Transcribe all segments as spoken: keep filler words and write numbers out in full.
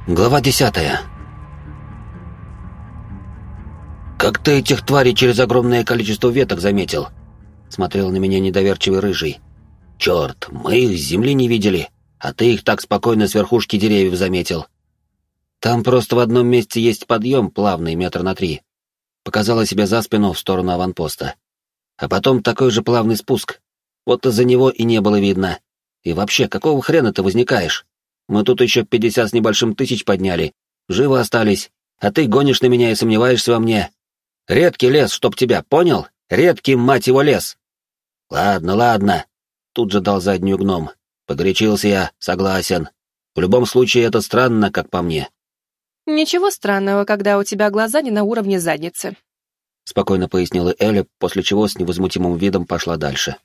Глава десятая. «Как ты этих тварей через огромное количество веток заметил?» Смотрел на меня недоверчивый рыжий. «Черт, мы их с земли не видели, а ты их так спокойно с верхушки деревьев заметил. Там просто в одном месте есть подъем плавный метр на три». Показала себя за спину в сторону аванпоста. А потом такой же плавный спуск. Вот из-за него и не было видно. И вообще, какого хрена ты возникаешь? Мы тут еще пятьдесят с небольшим тысяч подняли, живы остались, а ты гонишь на меня и сомневаешься во мне. Редкий лес, чтоб тебя, понял? Редкий, мать его, лес. Ладно, ладно. Тут же дал заднюю гном. Погорячился я, согласен. В любом случае, это странно, как по мне. Ничего странного, когда у тебя глаза не на уровне задницы. Спокойно пояснила Эля, после чего с невозмутимым видом пошла дальше.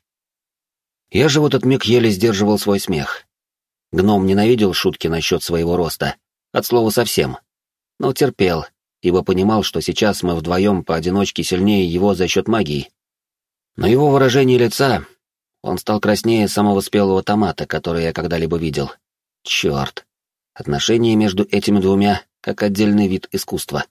Я же в этот миг еле сдерживал свой смех. Гном ненавидел шутки насчет своего роста, от слова совсем, но терпел, ибо понимал, что сейчас мы вдвоем поодиночке сильнее его за счет магии. Но его выражение лица... Он стал краснее самого спелого томата, который я когда-либо видел. Черт. Отношения между этими двумя как отдельный вид искусства.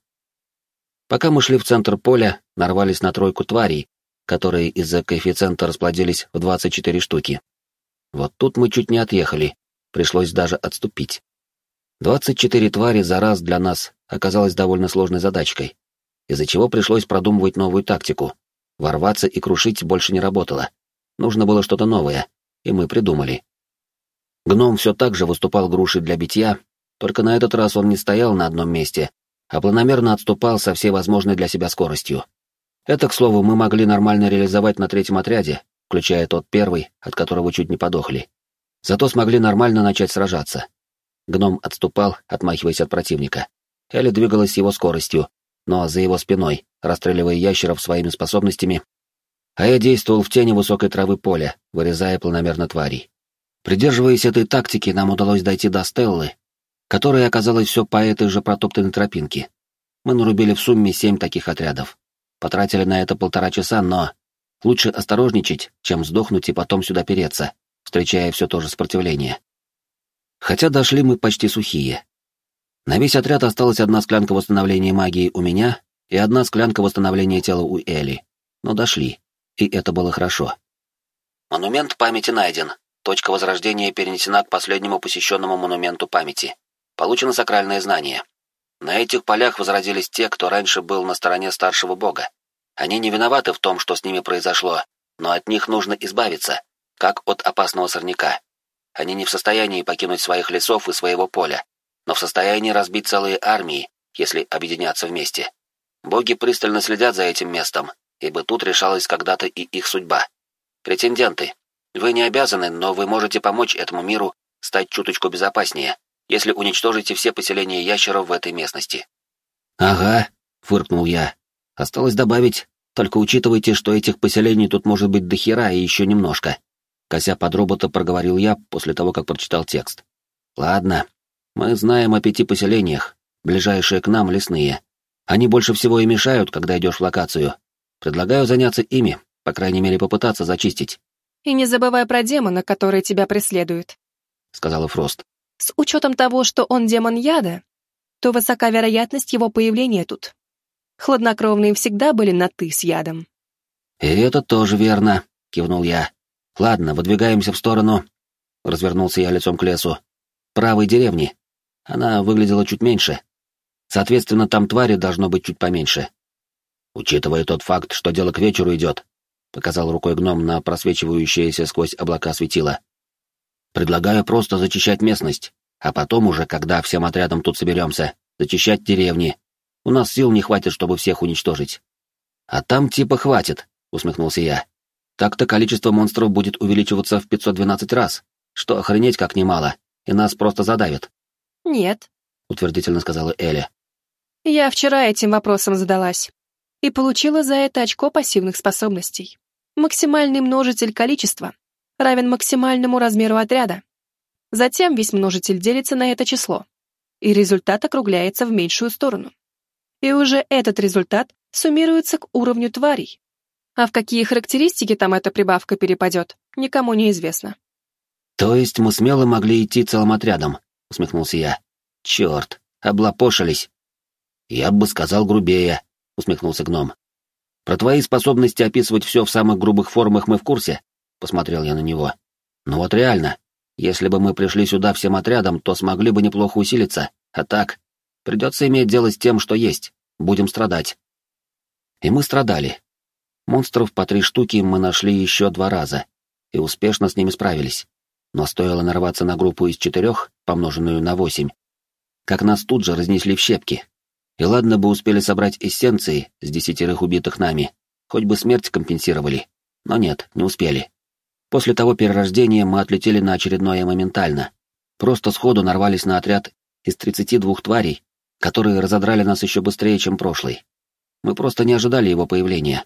Пока мы шли в центр поля, нарвались на тройку тварей, которые из-за коэффициента расплодились в двадцать четыре штуки. Вот тут мы чуть не отъехали, пришлось даже отступить. двадцать четыре твари за раз для нас оказалось довольно сложной задачкой, из-за чего пришлось продумывать новую тактику. Ворваться и крушить больше не работало. Нужно было что-то новое, и мы придумали. Гном все так же выступал грушей для битья, только на этот раз он не стоял на одном месте, а планомерно отступал со всей возможной для себя скоростью. Это, к слову, мы могли нормально реализовать на третьем отряде, включая тот первый, от которого чуть не подохли. Зато смогли нормально начать сражаться. Гном отступал, отмахиваясь от противника. Эля двигалась с его скоростью, но за его спиной, расстреливая ящеров своими способностями, а я действовал в тени высокой травы поля, вырезая планомерно тварей. Придерживаясь этой тактики, нам удалось дойти до Стеллы, которая оказалась все по этой же протоптанной тропинке. Мы нарубили в сумме семь таких отрядов. Потратили на это полтора часа, но лучше осторожничать, чем сдохнуть и потом сюда переться, встречая все то же сопротивление. Хотя дошли мы почти сухие. На весь отряд осталась одна склянка восстановления магии у меня и одна склянка восстановления тела у Эли. Но дошли, и это было хорошо. Монумент памяти найден. Точка возрождения перенесена к последнему посещенному монументу памяти. Получено сакральное знание. На этих полях возродились те, кто раньше был на стороне старшего бога. Они не виноваты в том, что с ними произошло, но от них нужно избавиться, как от опасного сорняка. Они не в состоянии покинуть своих лесов и своего поля, но в состоянии разбить целые армии, если объединяться вместе. Боги пристально следят за этим местом, ибо тут решалась когда-то и их судьба. Претенденты, вы не обязаны, но вы можете помочь этому миру стать чуточку безопаснее, если уничтожите все поселения ящеров в этой местности. «Ага», — фыркнул я. «Осталось добавить, только учитывайте, что этих поселений тут может быть дохера и еще немножко». Кося под робота проговорил я после того, как прочитал текст. «Ладно, мы знаем о пяти поселениях, ближайшие к нам лесные. Они больше всего и мешают, когда идешь в локацию. Предлагаю заняться ими, по крайней мере попытаться зачистить». «И не забывай про демона, который тебя преследует», — сказала Фрост. «С учетом того, что он демон яда, то высока вероятность его появления тут. Хладнокровные всегда были на «ты» с ядом». «И это тоже верно», — кивнул я. «Ладно, выдвигаемся в сторону...» Развернулся я лицом к лесу. «Правой деревни. Она выглядела чуть меньше. Соответственно, там твари должно быть чуть поменьше». «Учитывая тот факт, что дело к вечеру идет», — показал рукой гном на просвечивающееся сквозь облака светило. «Предлагаю просто зачищать местность, а потом уже, когда всем отрядом тут соберемся, зачищать деревни. У нас сил не хватит, чтобы всех уничтожить». «А там типа хватит», — усмехнулся я. «Так-то количество монстров будет увеличиваться в пятьсот двенадцать раз, что охренеть как немало, и нас просто задавят». «Нет», — утвердительно сказала Эля. «Я вчера этим вопросом задалась и получила за это очко пассивных способностей. Максимальный множитель количества равен максимальному размеру отряда. Затем весь множитель делится на это число, и результат округляется в меньшую сторону. И уже этот результат суммируется к уровню тварей. А в какие характеристики там эта прибавка перепадет, никому не известно». «То есть мы смело могли идти целым отрядом», — усмехнулся я. Черт, облапошились. Я бы сказал грубее, усмехнулся гном. Про твои способности описывать все в самых грубых формах мы в курсе, посмотрел я на него. Но вот реально, если бы мы пришли сюда всем отрядом, то смогли бы неплохо усилиться, а так придется иметь дело с тем, что есть, будем страдать. И мы страдали. Монстров по три штуки мы нашли еще два раза, и успешно с ними справились. Но стоило нарваться на группу из четырех, помноженную на восемь, как нас тут же разнесли в щепки. И ладно бы успели собрать эссенции с десятерых убитых нами, хоть бы смерть компенсировали, но нет, не успели. После того перерождения мы отлетели на очередное моментально. Просто сходу нарвались на отряд из тридцати двух тварей, которые разодрали нас еще быстрее, чем прошлый. Мы просто не ожидали его появления.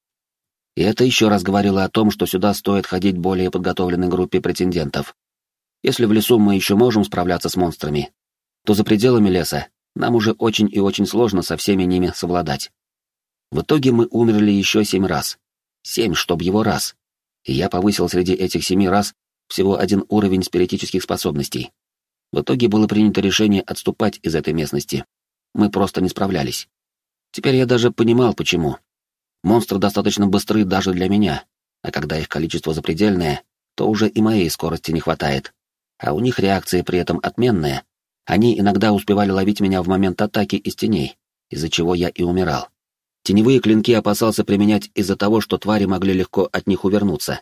И это еще раз говорило о том, что сюда стоит ходить более подготовленной группе претендентов. Если в лесу мы еще можем справляться с монстрами, то за пределами леса нам уже очень и очень сложно со всеми ними совладать. В итоге мы умерли еще семь раз. Семь, чтоб его раз. И я повысил среди этих семи раз всего один уровень спиритических способностей. В итоге было принято решение отступать из этой местности. Мы просто не справлялись. Теперь я даже понимал, почему. Монстры достаточно быстры даже для меня, а когда их количество запредельное, то уже и моей скорости не хватает. А у них реакции при этом отменные. Они иногда успевали ловить меня в момент атаки из теней, из-за чего я и умирал. Теневые клинки опасался применять из-за того, что твари могли легко от них увернуться.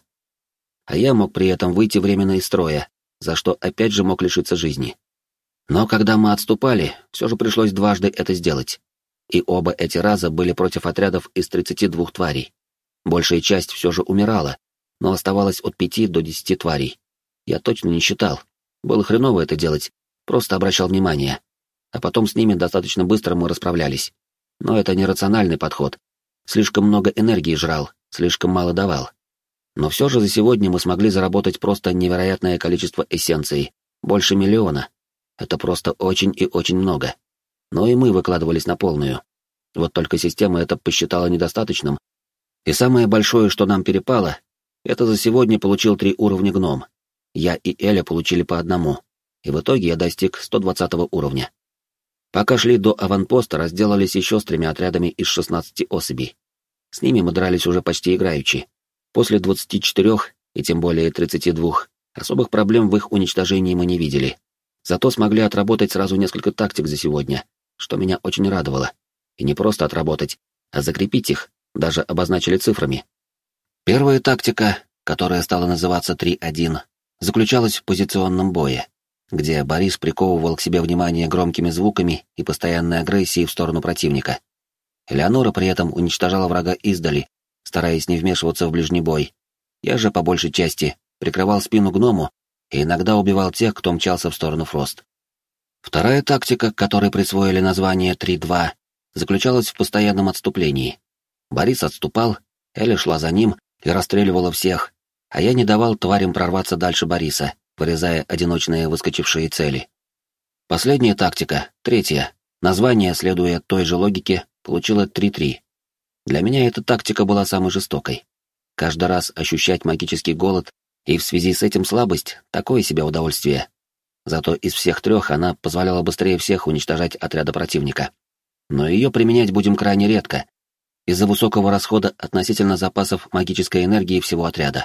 А я мог при этом выйти временно из строя, за что опять же мог лишиться жизни. Но когда мы отступали, все же пришлось дважды это сделать. И оба эти раза были против отрядов из тридцати двух тварей. Большая часть все же умирала, но оставалось от пяти до десяти тварей. Я точно не считал. Было хреново это делать, просто обращал внимание. А потом с ними достаточно быстро мы расправлялись. Но это нерациональный подход. Слишком много энергии жрал, слишком мало давал. Но все же за сегодня мы смогли заработать просто невероятное количество эссенций, больше миллиона. Это просто очень и очень много. Но и мы выкладывались на полную. Вот только система это посчитала недостаточным. И самое большое, что нам перепало, это за сегодня получил три уровня гном. Я и Эля получили по одному. И в итоге я достиг сто двадцатого уровня. Пока шли до аванпоста, разделались еще с тремя отрядами из шестнадцати особей. С ними мы дрались уже почти играючи. После двадцати четырёх, и тем более тридцати двух, особых проблем в их уничтожении мы не видели. Зато смогли отработать сразу несколько тактик за сегодня, что меня очень радовало. И не просто отработать, а закрепить их, даже обозначили цифрами. Первая тактика, которая стала называться три один, заключалась в позиционном бое, где Борис приковывал к себе внимание громкими звуками и постоянной агрессией в сторону противника. Элеонора при этом уничтожала врага издали, стараясь не вмешиваться в ближний бой. Я же, по большей части, прикрывал спину гному и иногда убивал тех, кто мчался в сторону Фрост. Вторая тактика, которой присвоили название три два, заключалась в постоянном отступлении. Борис отступал, Эля шла за ним и расстреливала всех, а я не давал тварям прорваться дальше Бориса, вырезая одиночные выскочившие цели. Последняя тактика, третья, название, следуя той же логике, получила три три. Для меня эта тактика была самой жестокой. Каждый раз ощущать магический голод и в связи с этим слабость — такое себе удовольствие. Зато из всех трех она позволяла быстрее всех уничтожать отряды противника. Но ее применять будем крайне редко, из-за высокого расхода относительно запасов магической энергии всего отряда.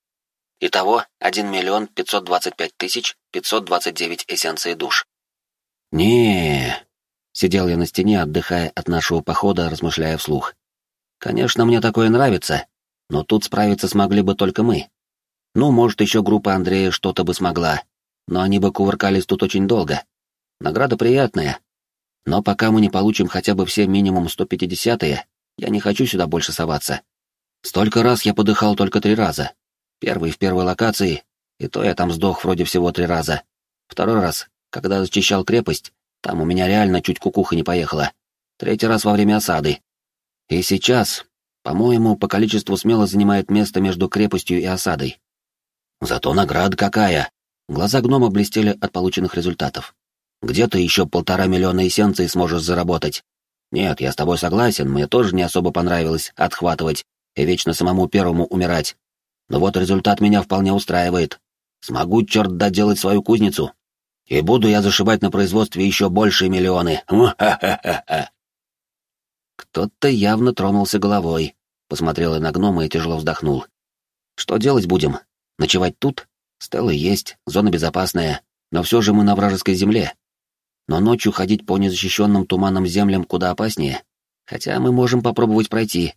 Итого один миллион пятьсот двадцать пять тысяч пятьсот двадцать девять эссенций душ. не Сидел я на стене, отдыхая от нашего похода, размышляя вслух. Конечно, мне такое нравится, но тут справиться смогли бы только мы. Ну, может, еще группа Андрея что-то бы смогла, но они бы кувыркались тут очень долго. Награда приятная. Но пока мы не получим хотя бы все минимум сто пятидесятые, я не хочу сюда больше соваться. Столько раз я подыхал только три раза. Первый в первой локации, и то я там сдох вроде всего три раза. Второй раз, когда зачищал крепость, там у меня реально чуть кукуха не поехала. Третий раз во время осады. И сейчас, по-моему, по количеству смело занимает место между крепостью и осадой. Зато награда какая! Глаза гнома блестели от полученных результатов. Где ты еще полтора миллиона эссенций сможешь заработать? Нет, я с тобой согласен, мне тоже не особо понравилось отхватывать и вечно самому первому умирать. Но вот результат меня вполне устраивает. Смогу, черт, доделать свою кузницу. И буду я зашибать на производстве еще большие миллионы. Ха-ха-ха-ха. Кто-то явно тронулся головой, посмотрел и на гнома и тяжело вздохнул. Что делать будем? Ночевать тут? Стелы есть, зона безопасная, но все же мы на вражеской земле. Но ночью ходить по незащищенным туманным землям куда опаснее. Хотя мы можем попробовать пройти.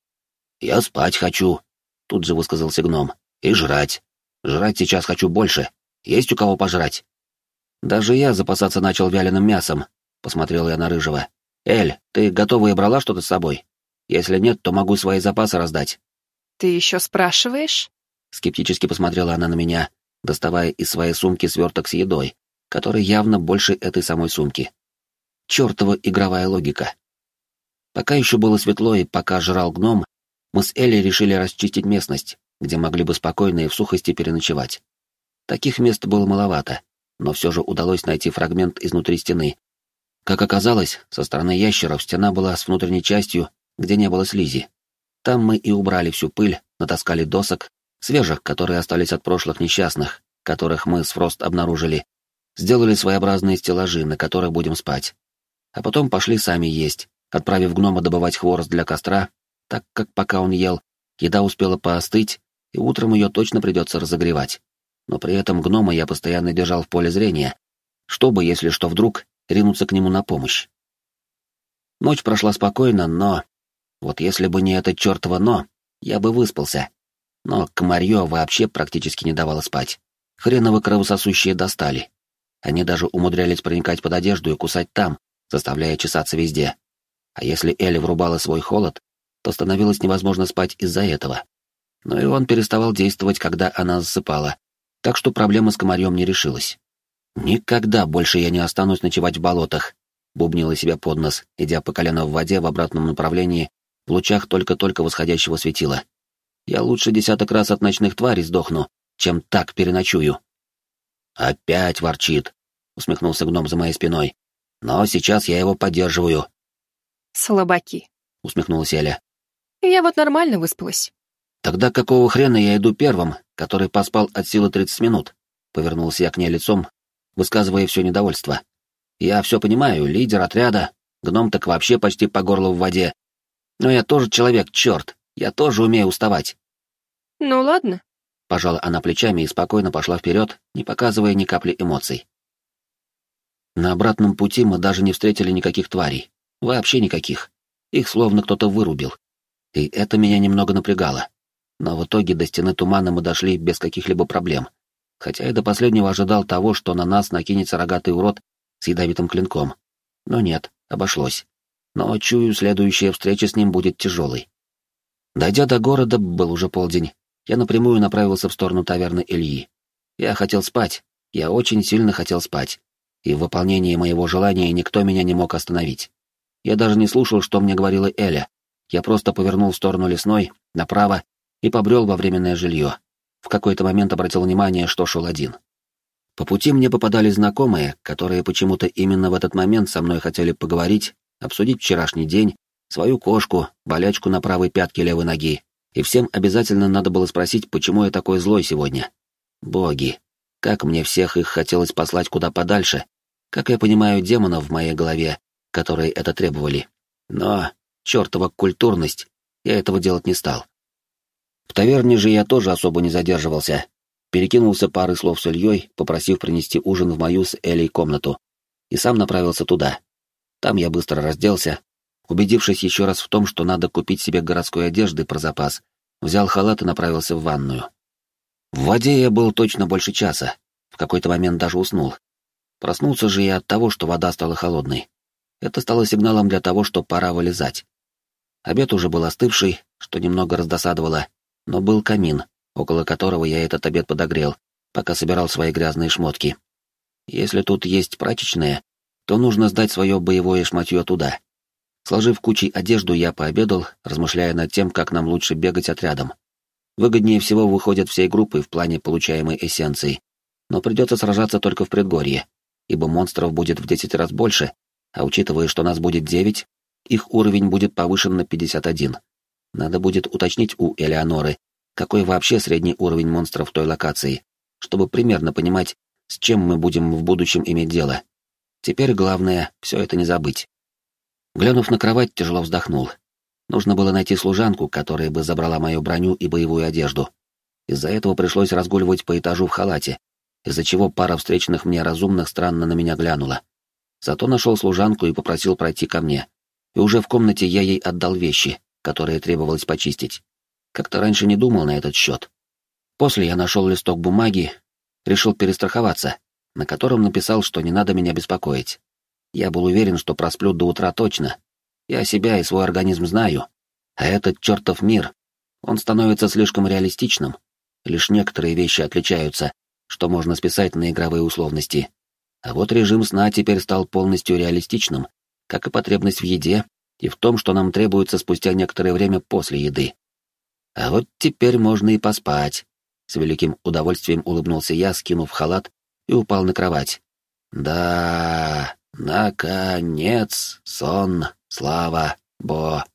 Я спать хочу, тут же высказался гном. И жрать. Жрать сейчас хочу больше. Есть у кого пожрать? Даже я запасаться начал вяленым мясом, посмотрел я на Рыжего. Эль, ты готова и брала что-то с собой? Если нет, то могу свои запасы раздать. Ты еще спрашиваешь? Скептически посмотрела она на меня, доставая из своей сумки сверток с едой, который явно больше этой самой сумки. Чёртова игровая логика. Пока еще было светло и пока жрал гном, мы с Элли решили расчистить местность, где могли бы спокойно и в сухости переночевать. Таких мест было маловато, но все же удалось найти фрагмент изнутри стены. Как оказалось, со стороны ящеров стена была с внутренней частью, где не было слизи. Там мы и убрали всю пыль, натаскали досок, свежих, которые остались от прошлых несчастных, которых мы с Фрост обнаружили, сделали своеобразные стеллажи, на которых будем спать. А потом пошли сами есть, отправив гнома добывать хворост для костра, так как пока он ел, еда успела поостыть, и утром ее точно придется разогревать. Но при этом гнома я постоянно держал в поле зрения, чтобы, если что вдруг, ринуться к нему на помощь. Ночь прошла спокойно, но... Вот если бы не это чертово «но», я бы выспался. Но комарье вообще практически не давало спать. Хреново кровососущие достали. Они даже умудрялись проникать под одежду и кусать там, заставляя чесаться везде. А если Элли врубала свой холод, то становилось невозможно спать из-за этого. Но и он переставал действовать, когда она засыпала, так что проблема с комарьем не решилась. «Никогда больше я не останусь ночевать в болотах», — бубнила себя под нос, идя по колено в воде в обратном направлении, в лучах только-только восходящего светила. «Я лучше десяток раз от ночных тварей сдохну, чем так переночую». «Опять ворчит», — усмехнулся гном за моей спиной. «Но сейчас я его поддерживаю». «Слабаки», — усмехнулась Эля. «Я вот нормально выспалась». «Тогда какого хрена я иду первым, который поспал от силы тридцать минут?» — повернулся я к ней лицом, высказывая все недовольство. «Я все понимаю, лидер отряда, гном так вообще почти по горло в воде. Но я тоже человек, черт, я тоже умею уставать». «Ну ладно», — пожала она плечами и спокойно пошла вперед, не показывая ни капли эмоций. На обратном пути мы даже не встретили никаких тварей. Вообще никаких. Их словно кто-то вырубил. И это меня немного напрягало. Но в итоге до стены тумана мы дошли без каких-либо проблем. Хотя и до последнего ожидал того, что на нас накинется рогатый урод с ядовитым клинком. Но нет, обошлось. Но, чую, следующая встреча с ним будет тяжелой. Дойдя до города, был уже полдень, я напрямую направился в сторону таверны Ильи. Я хотел спать, я очень сильно хотел спать. И в выполнении моего желания никто меня не мог остановить. Я даже не слушал, что мне говорила Эля. Я просто повернул в сторону лесной, направо, и побрел во временное жилье. В какой-то момент обратил внимание, что шел один. По пути мне попадались знакомые, которые почему-то именно в этот момент со мной хотели поговорить, обсудить вчерашний день, свою кошку, болячку на правой пятке левой ноги. И всем обязательно надо было спросить, почему я такой злой сегодня. Боги, как мне всех их хотелось послать куда подальше, как я понимаю демонов в моей голове, которые это требовали. Но, чертова культурность, я этого делать не стал. В таверне же я тоже особо не задерживался. Перекинулся парой слов с Ильей, попросив принести ужин в мою с Элей комнату, и сам направился туда. Там я быстро разделся, убедившись еще раз в том, что надо купить себе городской одежды про запас, взял халат и направился в ванную. В воде я был точно больше часа, в какой-то момент даже уснул. Проснулся же я от того, что вода стала холодной. Это стало сигналом для того, что пора вылезать. Обед уже был остывший, что немного раздосадовало, но был камин, около которого я этот обед подогрел, пока собирал свои грязные шмотки. Если тут есть прачечная, то нужно сдать свое боевое шматье туда. Сложив кучей одежду, я пообедал, размышляя над тем, как нам лучше бегать отрядом. Выгоднее всего выходят всей группой в плане получаемой эссенции, но придется сражаться только в предгорье, ибо монстров будет в десять раз больше, а учитывая, что нас будет девять, их уровень будет повышен на пятьдесят один. Надо будет уточнить у Элеоноры, какой вообще средний уровень монстров в той локации, чтобы примерно понимать, с чем мы будем в будущем иметь дело. Теперь главное — все это не забыть. Глянув на кровать, тяжело вздохнул. Нужно было найти служанку, которая бы забрала мою броню и боевую одежду. Из-за этого пришлось разгуливать по этажу в халате, из-за чего пара встречных мне разумных странно на меня глянула. Зато нашел служанку и попросил пройти ко мне. И уже в комнате я ей отдал вещи, которые требовалось почистить. Как-то раньше не думал на этот счет. После я нашел листок бумаги, решил перестраховаться, на котором написал, что не надо меня беспокоить. Я был уверен, что просплю до утра точно. Я себя и свой организм знаю. А этот чертов мир, он становится слишком реалистичным. Лишь некоторые вещи отличаются, что можно списать на игровые условности. А вот режим сна теперь стал полностью реалистичным, как и потребность в еде и в том, что нам требуется спустя некоторое время после еды. А вот теперь можно и поспать. С великим удовольствием улыбнулся я, скинув халат, и упал на кровать. Да, наконец, сон, слава Богу.